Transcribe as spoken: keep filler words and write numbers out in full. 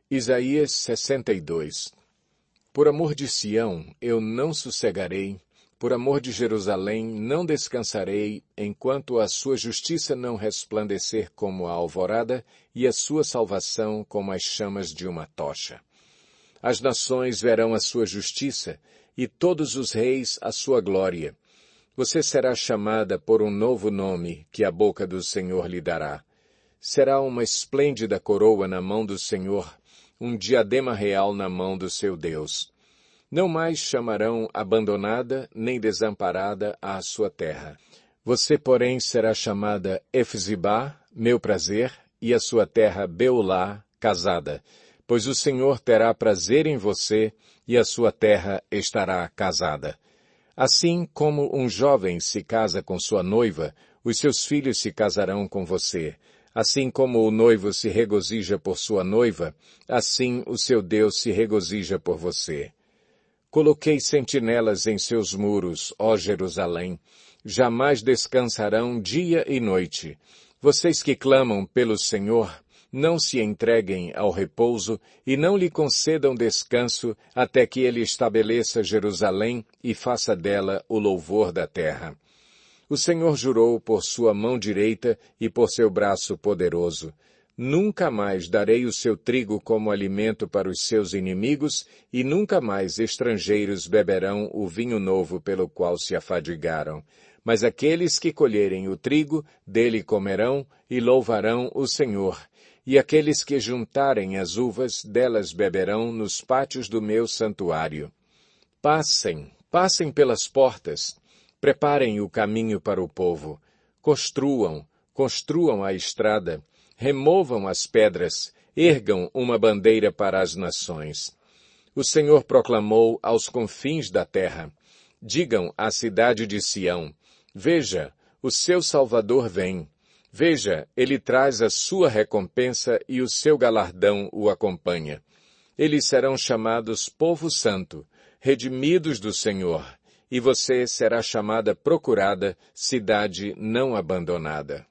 Isaías sessenta e dois. Por amor de Sião, eu não sossegarei, por amor de Jerusalém, não descansarei, enquanto a sua justiça não resplandecer como a alvorada e a sua salvação como as chamas de uma tocha. As nações verão a sua justiça, e todos os reis a sua glória. Você será chamada por um novo nome que a boca do Senhor lhe dará. Será uma esplêndida coroa na mão do Senhor, um diadema real na mão do seu Deus. Não mais chamarão abandonada nem desamparada a sua terra. Você, porém, será chamada Efzibá, meu prazer, e a sua terra Beulá, casada, pois o Senhor terá prazer em você e a sua terra estará casada. Assim como um jovem se casa com sua noiva, os seus filhos se casarão com você. Assim como o noivo se regozija por sua noiva, assim o seu Deus se regozija por você. Coloquei sentinelas em seus muros, ó Jerusalém. Jamais descansarão dia e noite. Vocês que clamam pelo Senhor, não se entreguem ao repouso e não lhe concedam descanso até que ele estabeleça Jerusalém e faça dela o louvor da terra. O Senhor jurou por sua mão direita e por seu braço poderoso. Nunca mais darei o seu trigo como alimento para os seus inimigos, e nunca mais estrangeiros beberão o vinho novo pelo qual se afadigaram. Mas aqueles que colherem o trigo, dele comerão e louvarão o Senhor. E aqueles que juntarem as uvas, delas beberão nos pátios do meu santuário. Passem, passem pelas portas. Preparem o caminho para o povo. Construam, construam a estrada. Removam as pedras. Ergam uma bandeira para as nações. O Senhor proclamou aos confins da terra. Digam à cidade de Sião: veja, o seu Salvador vem. Veja, ele traz a sua recompensa e o seu galardão o acompanha. Eles serão chamados povo santo, redimidos do Senhor. E você será chamada procurada, cidade não abandonada.